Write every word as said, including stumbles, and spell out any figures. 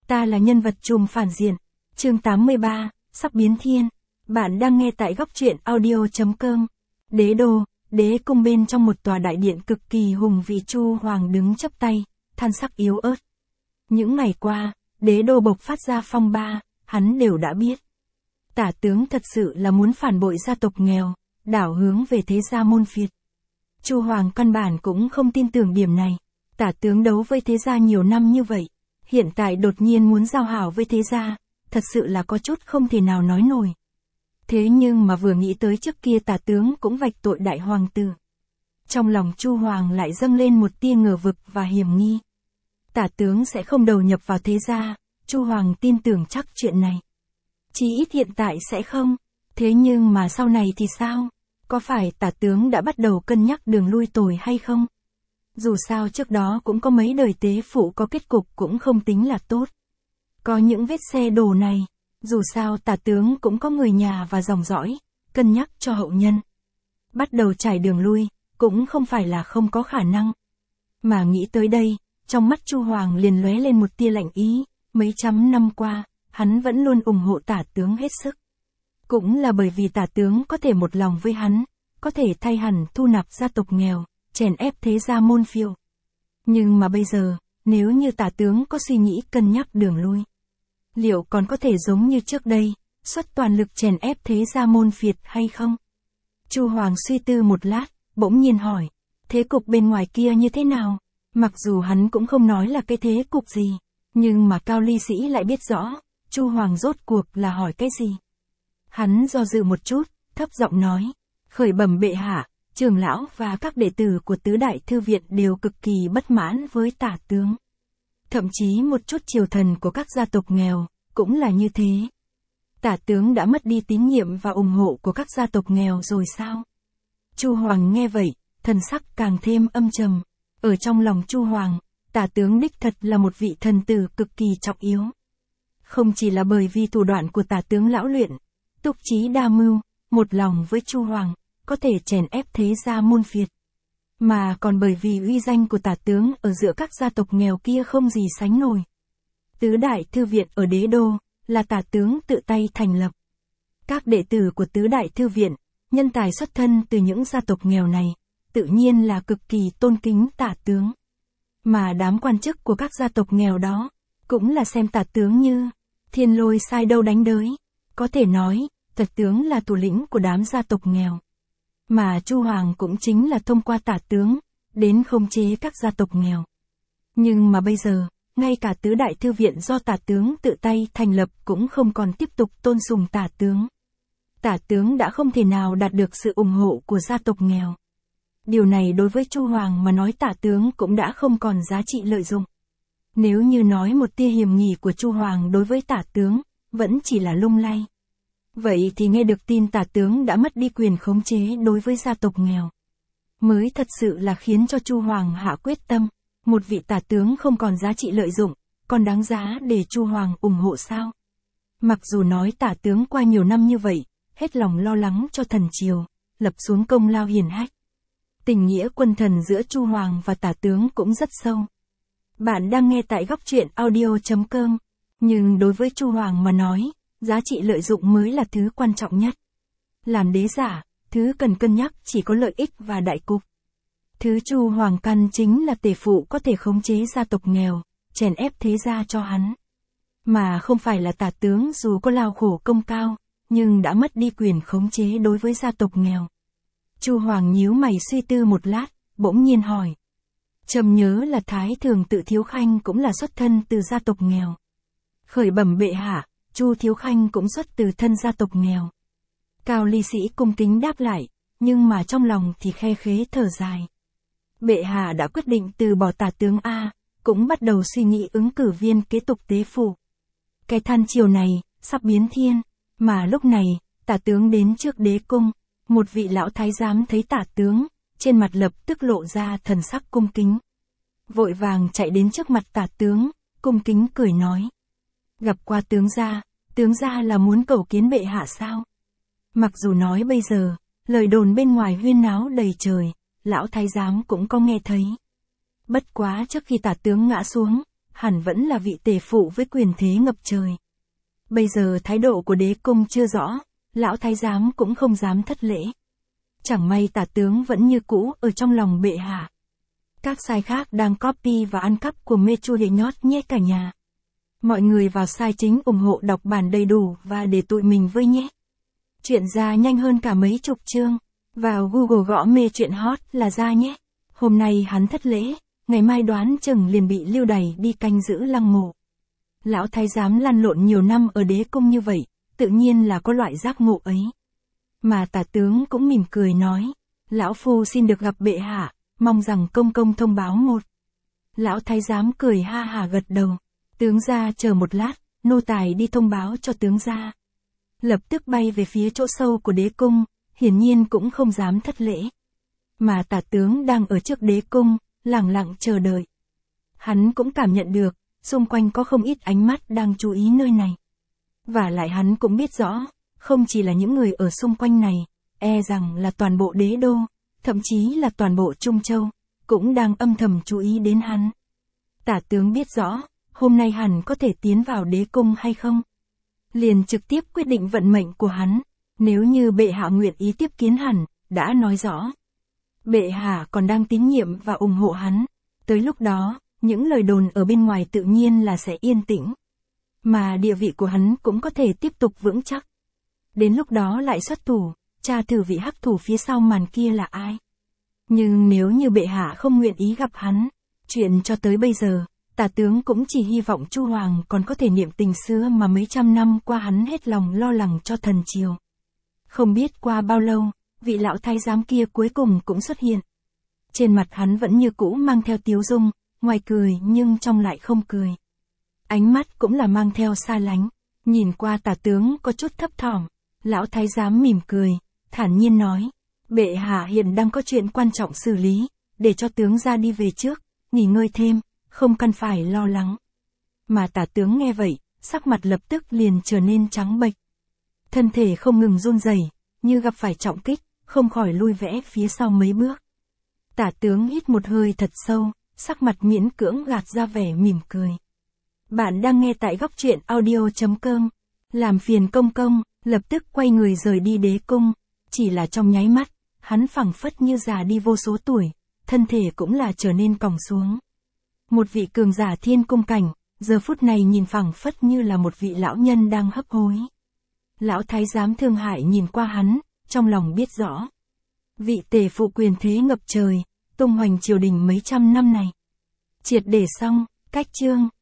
Ta là nhân vật trùm phản diện. Chương tám mươi ba, sắp biến thiên. Bạn đang nghe tại góc truyện audio.com. Đế đô, đế cung bên trong một tòa đại điện cực kỳ hùng vĩ, Chu Hoàng đứng chắp tay, than sắc yếu ớt. Những ngày qua, đế đô bộc phát ra phong ba, hắn đều đã biết. Tả tướng thật sự là muốn phản bội gia tộc nghèo, đảo hướng về thế gia môn phiệt. Chu Hoàng căn bản cũng không tin tưởng điểm này. Tả tướng đấu với thế gia nhiều năm như vậy, hiện tại đột nhiên muốn giao hảo với thế gia, thật sự là có chút không thể nào nói nổi. Thế nhưng mà vừa nghĩ tới trước kia tả tướng cũng vạch tội đại hoàng tử, trong lòng Chu Hoàng lại dâng lên một tia ngờ vực và hiểm nghi. Tả tướng sẽ không đầu nhập vào thế gia, Chu Hoàng tin tưởng chắc chuyện này. Chỉ ít hiện tại sẽ không, thế nhưng mà sau này thì sao? Có phải tả tướng đã bắt đầu cân nhắc đường lui tồi hay không? Dù sao trước đó cũng có mấy đời tế phụ có kết cục cũng không tính là tốt. Có những vết xe đổ này, dù sao tả tướng cũng có người nhà và dòng dõi, cân nhắc cho hậu nhân. Bắt đầu trải đường lui, cũng không phải là không có khả năng. Mà nghĩ tới đây, trong mắt Chu Hoàng liền lóe lên một tia lạnh ý, mấy trăm năm qua, hắn vẫn luôn ủng hộ tả tướng hết sức. Cũng là bởi vì tả tướng có thể một lòng với hắn, có thể thay hẳn thu nạp gia tộc nghèo, chèn ép thế gia môn phiêu. Nhưng mà bây giờ, nếu như tả tướng có suy nghĩ cân nhắc đường lui, liệu còn có thể giống như trước đây, xuất toàn lực chèn ép thế gia môn phiệt hay không? Chu Hoàng suy tư một lát, bỗng nhiên hỏi, thế cục bên ngoài kia như thế nào? Mặc dù hắn cũng không nói là cái thế cục gì, nhưng mà Cao Ly Sĩ lại biết rõ, Chu Hoàng rốt cuộc là hỏi cái gì. Hắn do dự một chút, thấp giọng nói, khởi bẩm bệ hạ, trưởng lão và các đệ tử của tứ đại thư viện đều cực kỳ bất mãn với tả tướng. Thậm chí một chút triều thần của các gia tộc nghèo, cũng là như thế. Tả tướng đã mất đi tín nhiệm và ủng hộ của các gia tộc nghèo rồi sao? Chu Hoàng nghe vậy, thần sắc càng thêm âm trầm. Ở trong lòng Chu Hoàng, tả tướng đích thật là một vị thần tử cực kỳ trọng yếu. Không chỉ là bởi vì thủ đoạn của tả tướng lão luyện, túc trí đa mưu, một lòng với Chu Hoàng, có thể chèn ép thế gia môn phiệt, mà còn bởi vì uy danh của tả tướng ở giữa các gia tộc nghèo kia không gì sánh nổi. Tứ đại thư viện ở đế đô, là tả tướng tự tay thành lập. Các đệ tử của tứ đại thư viện, nhân tài xuất thân từ những gia tộc nghèo này, tự nhiên là cực kỳ tôn kính tả tướng. Mà đám quan chức của các gia tộc nghèo đó, cũng là xem tả tướng như thiên lôi sai đâu đánh đới. Có thể nói, tả tướng là thủ lĩnh của đám gia tộc nghèo. Mà Chu Hoàng cũng chính là thông qua tả tướng, đến khống chế các gia tộc nghèo. Nhưng mà bây giờ, ngay cả tứ đại thư viện do tả tướng tự tay thành lập cũng không còn tiếp tục tôn sùng tả tướng. Tả tướng đã không thể nào đạt được sự ủng hộ của gia tộc nghèo. Điều này đối với Chu Hoàng mà nói tả tướng cũng đã không còn giá trị lợi dụng. Nếu như nói một tia hiềm nghi của Chu Hoàng đối với tả tướng, vẫn chỉ là lung lay. Vậy thì nghe được tin tả tướng đã mất đi quyền khống chế đối với gia tộc nghèo, mới thật sự là khiến cho Chu Hoàng hạ quyết tâm, một vị tả tướng không còn giá trị lợi dụng, còn đáng giá để Chu Hoàng ủng hộ sao? Mặc dù nói tả tướng qua nhiều năm như vậy, hết lòng lo lắng cho thần triều, lập xuống công lao hiển hách. Tình nghĩa quân thần giữa Chu Hoàng và tả tướng cũng rất sâu. Bạn đang nghe tại góc truyện audio.com, nhưng đối với Chu Hoàng mà nói, giá trị lợi dụng mới là thứ quan trọng nhất. Làm đế giả, thứ cần cân nhắc chỉ có lợi ích và đại cục. Thứ Chu Hoàng căn chính là tể phụ có thể khống chế gia tộc nghèo, chèn ép thế gia cho hắn. Mà không phải là tả tướng dù có lao khổ công cao, nhưng đã mất đi quyền khống chế đối với gia tộc nghèo. Chu Hoàng nhíu mày suy tư một lát, bỗng nhiên hỏi. Trầm nhớ là Thái Thường Tự Thiếu Khanh cũng là xuất thân từ gia tộc nghèo. Khởi bẩm bệ hạ, Chu Thiếu Khanh cũng xuất từ thân gia tộc nghèo. Cao Ly Sĩ cung kính đáp lại, nhưng mà trong lòng thì khe khế thở dài. Bệ hạ đã quyết định từ bỏ tả tướng A, cũng bắt đầu suy nghĩ ứng cử viên kế tục tế phụ. Cái than chiều này, sắp biến thiên, mà lúc này, tả tướng đến trước đế cung, một vị lão thái giám thấy tả tướng, trên mặt lập tức lộ ra thần sắc cung kính. Vội vàng chạy đến trước mặt tả tướng, cung kính cười nói. Gặp qua tướng gia, tướng gia là muốn cầu kiến bệ hạ sao? Mặc dù nói bây giờ, lời đồn bên ngoài huyên náo đầy trời, lão thái giám cũng có nghe thấy. Bất quá trước khi tả tướng ngã xuống, hẳn vẫn là vị tể phụ với quyền thế ngập trời. Bây giờ thái độ của đế cung chưa rõ, lão thái giám cũng không dám thất lễ. Chẳng may tả tướng vẫn như cũ ở trong lòng bệ hạ. Các sai khác đang copy và ăn cắp của Mechu để nhót nhét cả nhà. Mọi người vào sai chính ủng hộ đọc bản đầy đủ và để tụi mình với nhé. Chuyện ra nhanh hơn cả mấy chục chương. Vào Google gõ mê chuyện hot là ra nhé. Hôm nay hắn thất lễ, ngày mai đoán chừng liền bị lưu đày đi canh giữ lăng mộ. Lão thái giám lăn lộn nhiều năm ở đế cung như vậy, tự nhiên là có loại giác ngộ ấy. Mà tả tướng cũng mỉm cười nói, lão phu xin được gặp bệ hạ, mong rằng công công thông báo một. Lão thái giám cười ha hả gật đầu, tướng gia chờ một lát, nô tài đi thông báo cho tướng gia. Lập tức bay về phía chỗ sâu của đế cung, hiển nhiên cũng không dám thất lễ. Mà tả tướng đang ở trước đế cung, lặng lặng chờ đợi. Hắn cũng cảm nhận được, xung quanh có không ít ánh mắt đang chú ý nơi này. Và lại hắn cũng biết rõ, không chỉ là những người ở xung quanh này, e rằng là toàn bộ đế đô, thậm chí là toàn bộ Trung Châu, cũng đang âm thầm chú ý đến hắn. Tả tướng biết rõ, hôm nay hắn có thể tiến vào đế cung hay không. Liền trực tiếp quyết định vận mệnh của hắn, nếu như bệ hạ nguyện ý tiếp kiến hắn, đã nói rõ. Bệ hạ còn đang tín nhiệm và ủng hộ hắn, tới lúc đó, những lời đồn ở bên ngoài tự nhiên là sẽ yên tĩnh. Mà địa vị của hắn cũng có thể tiếp tục vững chắc. Đến lúc đó lại xuất thủ, tra thử vị hắc thủ phía sau màn kia là ai. Nhưng nếu như bệ hạ không nguyện ý gặp hắn, chuyện cho tới bây giờ, tả tướng cũng chỉ hy vọng Chu Hoàng còn có thể niệm tình xưa mà mấy trăm năm qua hắn hết lòng lo lắng cho thần triều. Không biết qua bao lâu, vị lão thái giám kia cuối cùng cũng xuất hiện. Trên mặt hắn vẫn như cũ mang theo tiếu dung, ngoài cười nhưng trong lại không cười. Ánh mắt cũng là mang theo xa lánh, nhìn qua tả tướng có chút thấp thỏm, lão thái giám mỉm cười, thản nhiên nói, bệ hạ hiện đang có chuyện quan trọng xử lý, để cho tướng ra đi về trước, nghỉ ngơi thêm, không cần phải lo lắng. Mà tả tướng nghe vậy, sắc mặt lập tức liền trở nên trắng bệch. Thân thể không ngừng run rẩy, như gặp phải trọng kích, không khỏi lui vẽ phía sau mấy bước. Tả tướng hít một hơi thật sâu, sắc mặt miễn cưỡng gạt ra vẻ mỉm cười. Bạn đang nghe tại góc truyện audio chấm com. Làm phiền công công, lập tức quay người rời đi đế cung. Chỉ là trong nháy mắt, hắn phẳng phất như già đi vô số tuổi, thân thể cũng là trở nên còng xuống. Một vị cường giả thiên cung cảnh, giờ phút này nhìn phẳng phất như là một vị lão nhân đang hấp hối. Lão thái giám thương hại nhìn qua hắn, trong lòng biết rõ. Vị tể phụ quyền thế ngập trời, tung hoành triều đình mấy trăm năm này. Triệt để xong, cách chương.